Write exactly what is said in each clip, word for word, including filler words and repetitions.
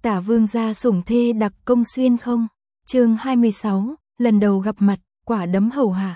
Tả vương gia sủng thê đặc công xuyên không? Chương hai mươi sáu, lần đầu gặp mặt, quả đấm hầu hạ.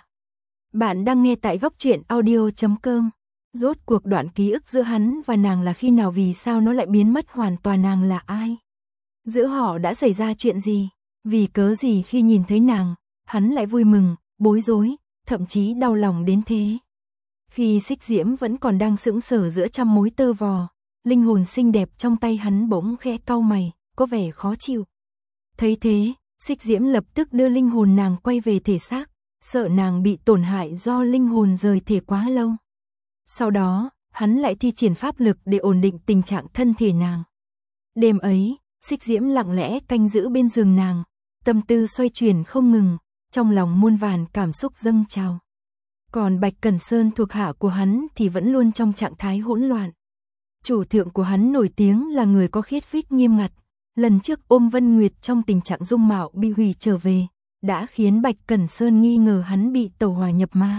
Bạn đang nghe tại góc truyện audio chấm com. Rốt cuộc đoạn ký ức giữa hắn và nàng là khi nào, vì sao nó lại biến mất hoàn toàn, nàng là ai? Giữa họ đã xảy ra chuyện gì? Vì cớ gì khi nhìn thấy nàng, hắn lại vui mừng, bối rối, thậm chí đau lòng đến thế? Khi Xích Diễm vẫn còn đang sững sờ giữa trăm mối tơ vò, linh hồn xinh đẹp trong tay hắn bỗng khẽ cau mày, có vẻ khó chịu. Thấy thế, Xích Diễm lập tức đưa linh hồn nàng quay về thể xác, sợ nàng bị tổn hại do linh hồn rời thể quá lâu. Sau đó, hắn lại thi triển pháp lực để ổn định tình trạng thân thể nàng. Đêm ấy, Xích Diễm lặng lẽ canh giữ bên giường nàng, tâm tư xoay chuyển không ngừng, trong lòng muôn vàn cảm xúc dâng trào. Còn Bạch Cẩn Sơn thuộc hạ của hắn thì vẫn luôn trong trạng thái hỗn loạn. Chủ thượng của hắn nổi tiếng là người có khiết phích nghiêm ngặt, lần trước ôm Vân Nguyệt trong tình trạng dung mạo bị hủy trở về, đã khiến Bạch Cẩn Sơn nghi ngờ hắn bị tẩu hỏa nhập ma.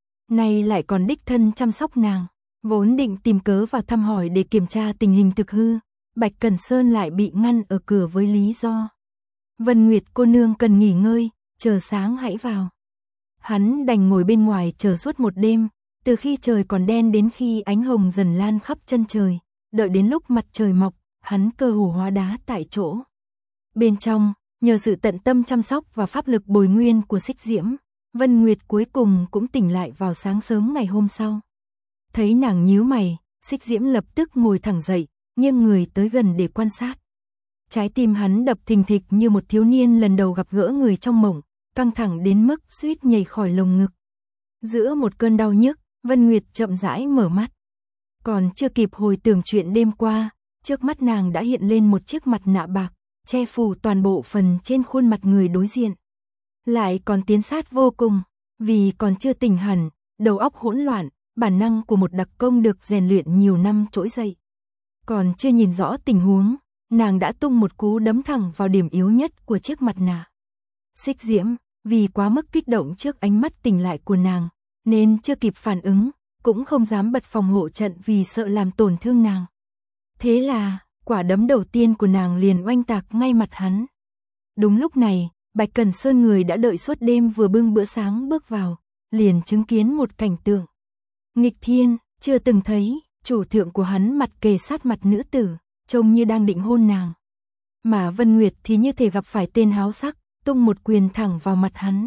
Nay lại còn đích thân chăm sóc nàng, vốn định tìm cớ vào thăm hỏi để kiểm tra tình hình thực hư, Bạch Cẩn Sơn lại bị ngăn ở cửa với lý do: Vân Nguyệt cô nương cần nghỉ ngơi, chờ sáng hãy vào. Hắn đành ngồi bên ngoài chờ suốt một đêm, từ khi trời còn đen đến khi ánh hồng dần lan khắp chân trời, đợi đến lúc mặt trời mọc, hắn cơ hồ hóa đá tại chỗ. Bên trong, nhờ sự tận tâm chăm sóc và pháp lực bồi nguyên của Xích Diễm, Vân Nguyệt cuối cùng cũng tỉnh lại vào sáng sớm ngày hôm sau. Thấy nàng nhíu mày, Xích Diễm lập tức ngồi thẳng dậy, nghiêng người tới gần để quan sát. Trái tim hắn đập thình thịch như một thiếu niên lần đầu gặp gỡ người trong mộng, căng thẳng đến mức suýt nhảy khỏi lồng ngực. Giữa một cơn đau nhức, Vân Nguyệt chậm rãi mở mắt. Còn chưa kịp hồi tưởng chuyện đêm qua, trước mắt nàng đã hiện lên một chiếc mặt nạ bạc, che phủ toàn bộ phần trên khuôn mặt người đối diện. Lại còn tiến sát vô cùng, vì còn chưa tỉnh hẳn, đầu óc hỗn loạn, bản năng của một đặc công được rèn luyện nhiều năm trỗi dậy. Còn chưa nhìn rõ tình huống, nàng đã tung một cú đấm thẳng vào điểm yếu nhất của chiếc mặt nạ. Xích Diễm, vì quá mức kích động trước ánh mắt tỉnh lại của nàng, nên chưa kịp phản ứng, cũng không dám bật phòng hộ trận vì sợ làm tổn thương nàng. Thế là, quả đấm đầu tiên của nàng liền oanh tạc ngay mặt hắn. Đúng lúc này, Bạch Cẩn Sơn người đã đợi suốt đêm vừa bưng bữa sáng bước vào, liền chứng kiến một cảnh tượng nghịch thiên, chưa từng thấy. Chủ thượng của hắn mặt kề sát mặt nữ tử, trông như đang định hôn nàng. Mà Vân Nguyệt thì như thể gặp phải tên háo sắc, tung một quyền thẳng vào mặt hắn.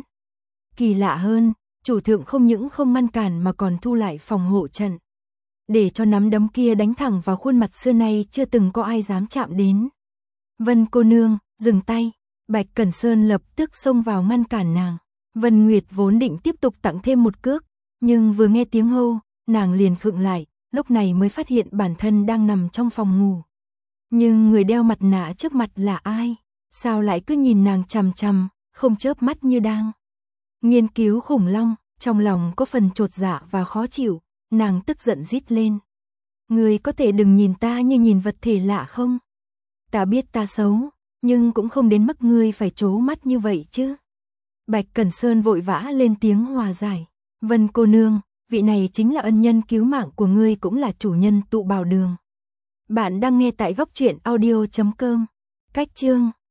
Kỳ lạ hơn, chủ thượng không những không ngăn cản mà còn thu lại phòng hộ trận, để cho nắm đấm kia đánh thẳng vào khuôn mặt xưa nay chưa từng có ai dám chạm đến. Vân cô nương, dừng tay. Bạch Cẩn Sơn lập tức xông vào ngăn cản nàng. Vân Nguyệt vốn định tiếp tục tặng thêm một cước, nhưng vừa nghe tiếng hô, nàng liền khựng lại, lúc này mới phát hiện bản thân đang nằm trong phòng ngủ. Nhưng người đeo mặt nạ trước mặt là ai? Sao lại cứ nhìn nàng chằm chằm, không chớp mắt như đang nghiên cứu khủng long? Trong lòng có phần chột dạ và khó chịu, nàng tức giận rít lên. Ngươi có thể đừng nhìn ta như nhìn vật thể lạ không? Ta biết ta xấu, nhưng cũng không đến mức ngươi phải trố mắt như vậy chứ. Bạch Cẩn Sơn vội vã lên tiếng hòa giải. Vân cô nương, vị này chính là ân nhân cứu mạng của ngươi, cũng là chủ nhân tụ bảo đường. Bạn đang nghe tại góc truyện audio chấm com. Cách chương